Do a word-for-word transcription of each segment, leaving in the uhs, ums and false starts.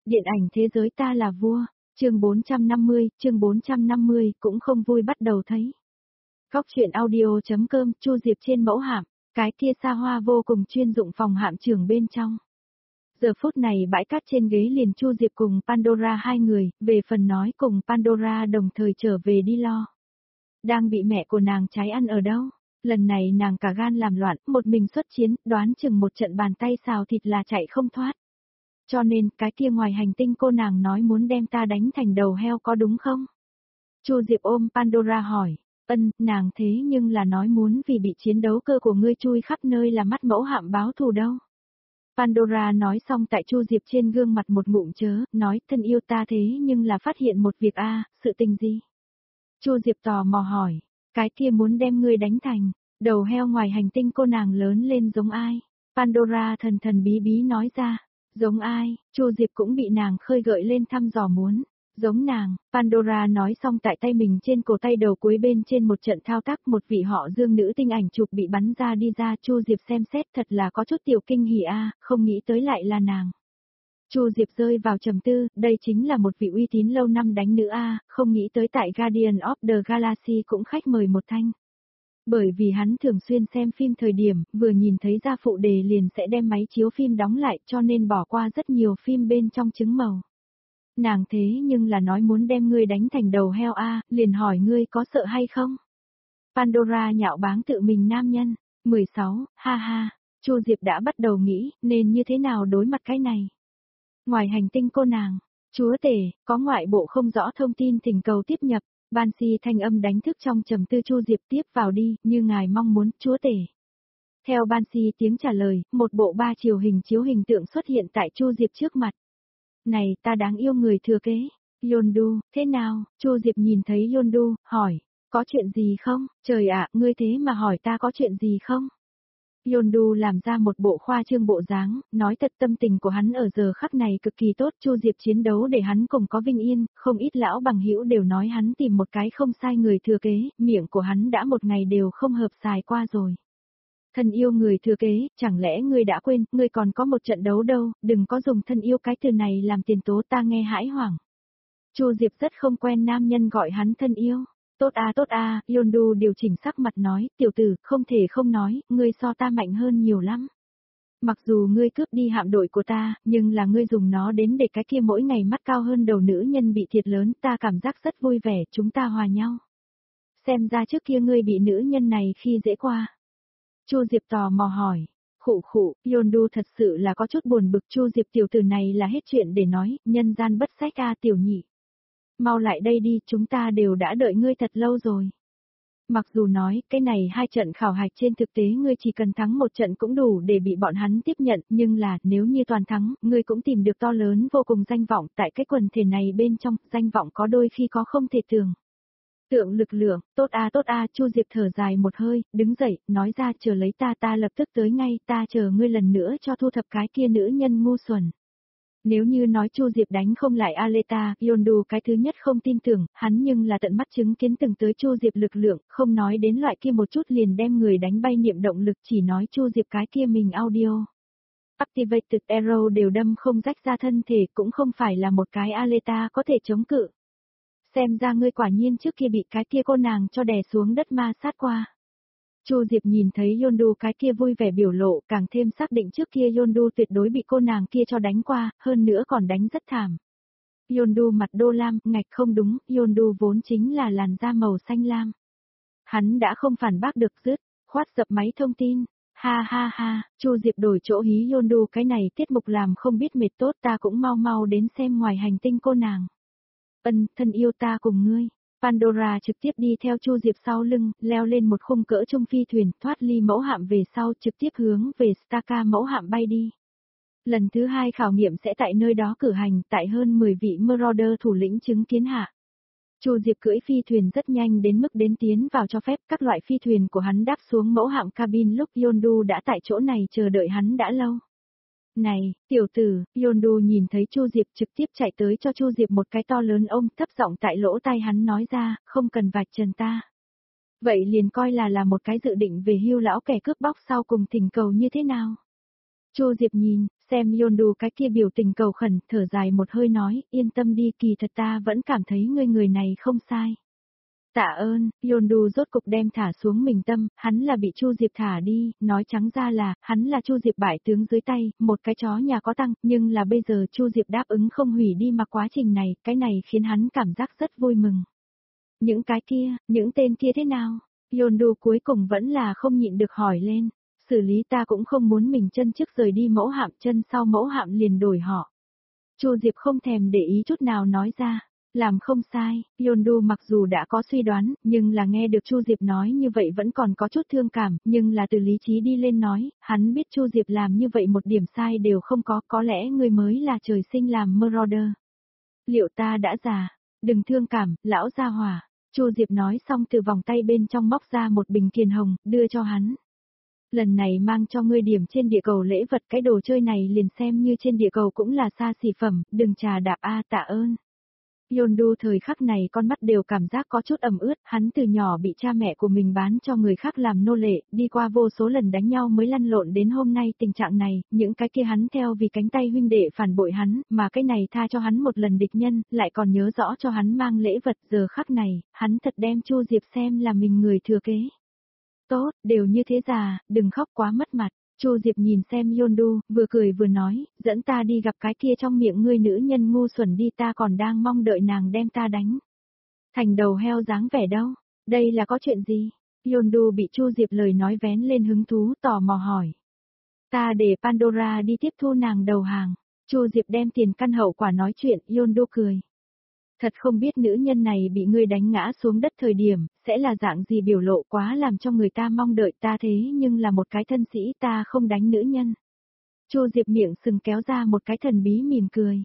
Điện ảnh thế giới ta là vua, chương bốn trăm năm mươi, chương bốn trăm năm mươi cũng không vui bắt đầu thấy. Góc truyện audio.com Chu Diệp trên mẫu hạm, cái kia xa hoa vô cùng chuyên dụng phòng hạm trưởng bên trong. Giờ phút này bãi cát trên ghế liền Chu Diệp cùng Pandora hai người, về phần nói cùng Pandora đồng thời trở về đi lo. Đang bị mẹ của nàng trái ăn ở đâu? Lần này nàng cả gan làm loạn, một mình xuất chiến, đoán chừng một trận bàn tay xào thịt là chạy không thoát. Cho nên, cái kia ngoài hành tinh cô nàng nói muốn đem ta đánh thành đầu heo có đúng không? Chu Diệp ôm Pandora hỏi, ân, nàng thế nhưng là nói muốn vì bị chiến đấu cơ của ngươi chui khắp nơi là mắt mẫu hạm báo thù đâu. Pandora nói xong tại Chu Diệp trên gương mặt một ngụm chớ, nói thân yêu ta thế nhưng là phát hiện một việc a, sự tình gì? Chu Diệp tò mò hỏi, cái kia muốn đem ngươi đánh thành đầu heo ngoài hành tinh cô nàng lớn lên giống ai? Pandora thần thần bí bí nói ra, giống ai? Chu Diệp cũng bị nàng khơi gợi lên thăm dò muốn. Giống nàng, Pandora nói xong tại tay mình trên cổ tay đầu cuối bên trên một trận thao tác một vị họ Dương nữ tinh ảnh chụp bị bắn ra đi ra. Chu Diệp xem xét thật là có chút tiểu kinh hỉ a, không nghĩ tới lại là nàng. Chu Diệp rơi vào trầm tư, đây chính là một vị uy tín lâu năm đánh nữ a, không nghĩ tới tại Guardian of the Galaxy cũng khách mời một thanh. Bởi vì hắn thường xuyên xem phim thời điểm, vừa nhìn thấy ra phụ đề liền sẽ đem máy chiếu phim đóng lại cho nên bỏ qua rất nhiều phim bên trong trứng màu. Nàng thế nhưng là nói muốn đem ngươi đánh thành đầu heo a, liền hỏi ngươi có sợ hay không? Pandora nhạo báng tự mình nam nhân, mười sáu, ha ha, Chu Diệp đã bắt đầu nghĩ nên như thế nào đối mặt cái này. Ngoài hành tinh cô nàng, chúa tể, có ngoại bộ không rõ thông tin thỉnh cầu tiếp nhập, Banshee thanh âm đánh thức trong trầm tư Chu Diệp tiếp vào đi, như ngài mong muốn, chúa tể. Theo Banshee tiếng trả lời, một bộ ba chiều hình chiếu hình tượng xuất hiện tại Chu Diệp trước mặt. Này, ta đáng yêu người thừa kế, Yondu, thế nào? Chu Diệp nhìn thấy Yondu, hỏi, có chuyện gì không? Trời ạ, ngươi thế mà hỏi ta có chuyện gì không? Yondu làm ra một bộ khoa trương bộ dáng, nói thật tâm tình của hắn ở giờ khắc này cực kỳ tốt. Chu Diệp chiến đấu để hắn cùng có vinh yên, không ít lão bằng hữu đều nói hắn tìm một cái không sai người thừa kế, miệng của hắn đã một ngày đều không hợp xài qua rồi. Thân yêu người thừa kế, chẳng lẽ ngươi đã quên, ngươi còn có một trận đấu đâu, đừng có dùng thân yêu cái từ này làm tiền tố, ta nghe hãi hoảng. Chu Diệp rất không quen nam nhân gọi hắn thân yêu. Tốt a tốt a, Yondu điều chỉnh sắc mặt nói, tiểu tử, không thể không nói, ngươi so ta mạnh hơn nhiều lắm. Mặc dù ngươi cướp đi hạm đội của ta, nhưng là ngươi dùng nó đến để cái kia mỗi ngày mắt cao hơn đầu nữ nhân bị thiệt lớn, ta cảm giác rất vui vẻ, chúng ta hòa nhau. Xem ra trước kia ngươi bị nữ nhân này khi dễ qua. Chu Diệp tò mò hỏi, khụ khụ, Yondu thật sự là có chút buồn bực. Chu Diệp tiểu tử này là hết chuyện để nói, nhân gian bất sách a tiểu nhị. Mau lại đây đi, chúng ta đều đã đợi ngươi thật lâu rồi. Mặc dù nói, cái này hai trận khảo hạch trên thực tế ngươi chỉ cần thắng một trận cũng đủ để bị bọn hắn tiếp nhận, nhưng là, nếu như toàn thắng, ngươi cũng tìm được to lớn vô cùng danh vọng tại cái quần thể này bên trong, danh vọng có đôi khi có không thể tưởng. Tượng lực lượng, tốt a tốt a, Chu Diệp thở dài một hơi, đứng dậy, nói ra chờ lấy ta ta lập tức tới ngay, ta chờ ngươi lần nữa cho thu thập cái kia nữ nhân ngu xuẩn. Nếu như nói Chu Diệp đánh không lại Aleta, Yondu cái thứ nhất không tin tưởng, hắn nhưng là tận mắt chứng kiến từng tới Chu Diệp lực lượng, không nói đến loại kia một chút liền đem người đánh bay niệm động lực, chỉ nói Chu Diệp cái kia mình audio. Activated Arrow đều đâm không rách ra thân thể, cũng không phải là một cái Aleta có thể chống cự. Xem ra ngươi quả nhiên trước kia bị cái kia cô nàng cho đè xuống đất ma sát qua. Chu Diệp nhìn thấy Yondu cái kia vui vẻ biểu lộ, càng thêm xác định trước kia Yondu tuyệt đối bị cô nàng kia cho đánh qua, hơn nữa còn đánh rất thảm. Yondu mặt đô lam, ngạch không đúng, Yondu vốn chính là làn da màu xanh lam. Hắn đã không phản bác được dứt, khoát dập máy thông tin. Ha ha ha, Chu Diệp đổi chỗ hí Yondu cái này tiết mục làm không biết mệt tốt, ta cũng mau mau đến xem ngoài hành tinh cô nàng. Ân, thân yêu ta cùng ngươi. Pandora trực tiếp đi theo Chu Diệp sau lưng, leo lên một khung cỡ trung phi thuyền, thoát ly mẫu hạm về sau trực tiếp hướng về Staka mẫu hạm bay đi. Lần thứ hai khảo nghiệm sẽ tại nơi đó cử hành, tại hơn mười vị Marauder thủ lĩnh chứng kiến hạ. Chu Diệp cưỡi phi thuyền rất nhanh đến mức đến tiến vào cho phép các loại phi thuyền của hắn đáp xuống mẫu hạm cabin lúc Yondu đã tại chỗ này chờ đợi hắn đã lâu. Này, tiểu tử, Yondu nhìn thấy Chu Diệp trực tiếp chạy tới cho Chu Diệp một cái to lớn ôm, thấp giọng tại lỗ tai hắn nói ra, không cần vạch trần ta. Vậy liền coi là là một cái dự định về hưu lão kẻ cướp bóc sau cùng thỉnh cầu như thế nào. Chu Diệp nhìn, Xem Yondu cái kia biểu tình cầu khẩn, thở dài một hơi nói, yên tâm đi, kỳ thật ta vẫn cảm thấy ngươi người này không sai. Tạ ơn, Yondu rốt cục đem thả xuống mình tâm, hắn là bị Chu Diệp thả đi, nói trắng ra là, hắn là Chu Diệp bại tướng dưới tay, một cái chó nhà có tăng, nhưng là bây giờ Chu Diệp đáp ứng không hủy đi mà quá trình này, cái này khiến hắn cảm giác rất vui mừng. Những cái kia, những tên kia thế nào? Yondu cuối cùng vẫn là không nhịn được hỏi lên, xử lý ta cũng không muốn mình chân trước rời đi mẫu hạm, chân sau mẫu hạm liền đổi họ. Chu Diệp không thèm để ý chút nào nói ra. Làm không sai, Yondu mặc dù đã có suy đoán, nhưng là nghe được Chu Diệp nói như vậy vẫn còn có chút thương cảm, nhưng là từ lý trí đi lên nói, hắn biết Chu Diệp làm như vậy một điểm sai đều không có, có lẽ người mới là trời sinh làm Marauder. Liệu ta đã già? Đừng thương cảm, lão gia hỏa. Chu Diệp nói xong từ vòng tay bên trong móc ra một bình kiền hồng, đưa cho hắn. Lần này mang cho ngươi điểm trên địa cầu lễ vật, cái đồ chơi này liền xem như trên địa cầu cũng là xa xỉ phẩm, đừng trà đạp a tạ ơn. Yondu thời khắc này con mắt đều cảm giác có chút ẩm ướt, hắn từ nhỏ bị cha mẹ của mình bán cho người khác làm nô lệ, đi qua vô số lần đánh nhau mới lăn lộn đến hôm nay tình trạng này, những cái kia hắn theo vì cánh tay huynh đệ phản bội hắn, mà cái này tha cho hắn một lần địch nhân, lại còn nhớ rõ cho hắn mang lễ vật, giờ khắc này, hắn thật đem Chu Diệp xem là mình người thừa kế. Tốt, đều như thế già, đừng khóc quá mất mặt. Chu Diệp nhìn xem Yondu, vừa cười vừa nói, dẫn ta đi gặp cái kia trong miệng ngươi nữ nhân ngu xuẩn đi, ta còn đang mong đợi nàng đem ta đánh. Thành đầu heo dáng vẻ đâu, đây là có chuyện gì? Yondu bị Chu Diệp lời nói vén lên hứng thú, tò mò hỏi. Ta để Pandora đi tiếp thu nàng đầu hàng. Chu Diệp đem tiền căn hậu quả nói chuyện, Yondu cười. Thật không biết nữ nhân này bị ngươi đánh ngã xuống đất thời điểm, sẽ là dạng gì biểu lộ, quá làm cho người ta mong đợi, ta thế nhưng là một cái thân sĩ, ta không đánh nữ nhân. Chu Diệp miệng sừng kéo ra một cái thần bí mỉm cười.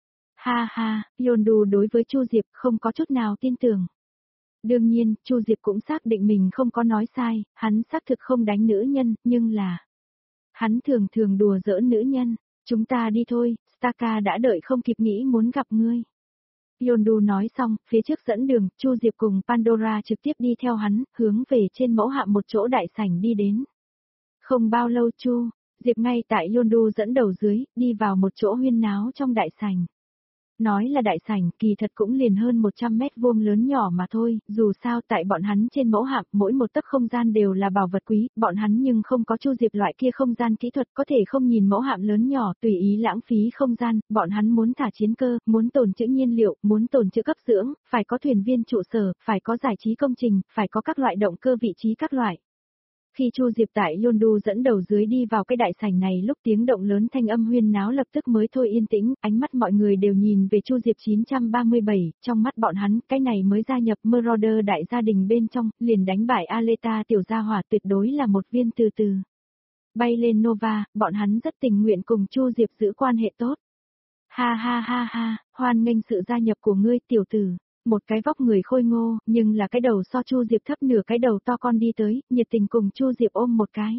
Ha ha, Yondu đối với Chu Diệp không có chút nào tin tưởng. Đương nhiên, Chu Diệp cũng xác định mình không có nói sai, hắn xác thực không đánh nữ nhân, nhưng là... Hắn thường thường đùa giỡn nữ nhân, chúng ta đi thôi, Staka đã đợi không kịp nghĩ muốn gặp ngươi. Yondu nói xong, phía trước dẫn đường, Chu Diệp cùng Pandora trực tiếp đi theo hắn, hướng về trên mẫu hạm một chỗ đại sảnh đi đến. Không bao lâu Chu Diệp ngay tại Yondu dẫn đầu dưới, đi vào một chỗ huyên náo trong đại sảnh. Nói là đại sảnh, kỳ thật cũng liền hơn một trăm mét vuông lớn nhỏ mà thôi, dù sao tại bọn hắn trên mẫu hạm, mỗi một tấc không gian đều là bảo vật quý, bọn hắn nhưng không có Chu Diệp loại kia không gian kỹ thuật, có thể không nhìn mẫu hạm lớn nhỏ, tùy ý lãng phí không gian, bọn hắn muốn thả chiến cơ, muốn tồn trữ nhiên liệu, muốn tồn trữ cấp dưỡng, phải có thuyền viên trụ sở, phải có giải trí công trình, phải có các loại động cơ vị trí các loại. Khi Chu Diệp tại Yondu dẫn đầu dưới đi vào cái đại sảnh này, lúc tiếng động lớn thanh âm huyên náo lập tức mới thôi yên tĩnh, ánh mắt mọi người đều nhìn về Chu Diệp chín trăm ba mươi bảy, trong mắt bọn hắn, cái này mới gia nhập Marauder đại gia đình bên trong, liền đánh bại Aleta tiểu gia hỏa, tuyệt đối là một viên từ từ. Bay lên Nova, bọn hắn rất tình nguyện cùng Chu Diệp giữ quan hệ tốt. Ha ha ha ha, hoan nghênh sự gia nhập của ngươi tiểu tử. Một cái vóc người khôi ngô, nhưng là cái đầu so Chu Diệp thấp nửa cái đầu to con đi tới, nhiệt tình cùng Chu Diệp ôm một cái.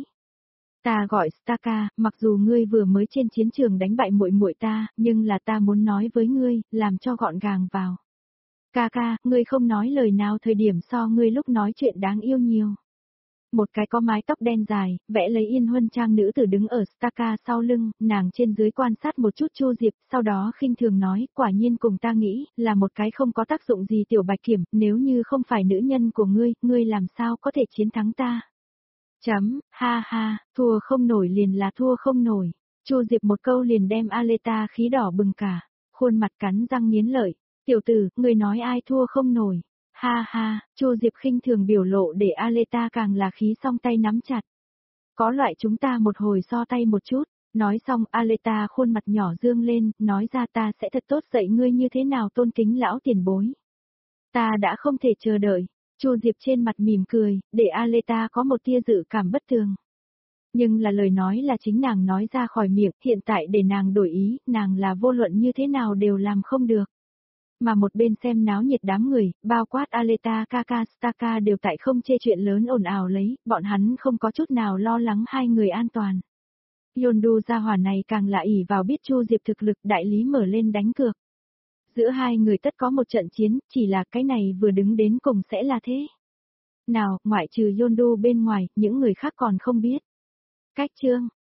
Ta gọi Staka, mặc dù ngươi vừa mới trên chiến trường đánh bại muội muội ta, nhưng là ta muốn nói với ngươi, làm cho gọn gàng vào. Kaka, ngươi không nói lời nào thời điểm so ngươi lúc nói chuyện đáng yêu nhiều. Một cái có mái tóc đen dài, vẽ lấy yên huân trang nữ tử đứng ở Staka sau lưng, nàng trên dưới quan sát một chút Chu Diệp, sau đó khinh thường nói, quả nhiên cùng ta nghĩ, là một cái không có tác dụng gì tiểu bạch kiểm, nếu như không phải nữ nhân của ngươi, ngươi làm sao có thể chiến thắng ta. Chấm, ha ha, thua không nổi liền là thua không nổi. Chu Diệp một câu liền đem Aleta khí đỏ bừng cả, khuôn mặt cắn răng nghiến lợi, tiểu tử, ngươi nói ai thua không nổi. Ha ha, Chu Diệp khinh thường biểu lộ để Aleta càng là khí song tay nắm chặt. Có loại chúng ta một hồi so tay một chút, nói xong Aleta khuôn mặt nhỏ dương lên, nói ra ta sẽ thật tốt dạy ngươi như thế nào tôn kính lão tiền bối. Ta đã không thể chờ đợi, Chu Diệp trên mặt mỉm cười, để Aleta có một tia dự cảm bất thường. Nhưng là lời nói là chính nàng nói ra khỏi miệng, hiện tại để nàng đổi ý, nàng là vô luận như thế nào đều làm không được. Mà một bên xem náo nhiệt đám người, bao quát Aleta, Kaka, Staka đều tại không chê chuyện lớn ồn ào lấy, bọn hắn không có chút nào lo lắng hai người an toàn. Yondu gia hỏa này càng là ỷ vào biết Chu Diệp thực lực, đại lý mở lên đánh cược. Giữa hai người tất có một trận chiến, chỉ là cái này vừa đứng đến cùng sẽ là thế. Nào, ngoại trừ Yondu bên ngoài, những người khác còn không biết. Cách chương